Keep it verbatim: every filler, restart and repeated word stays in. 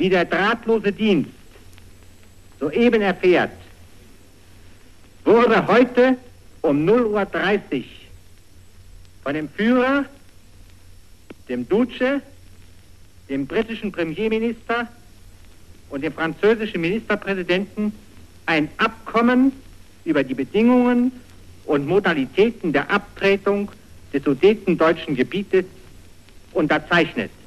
wie der drahtlose Dienst soeben erfährt, wurde heute um null Uhr dreißig von dem Führer, dem Duce, dem britischen Premierminister und dem französischen Ministerpräsidenten ein Abkommen über die Bedingungen und Modalitäten der Abtretung des sudetendeutschen Gebietes unterzeichnet.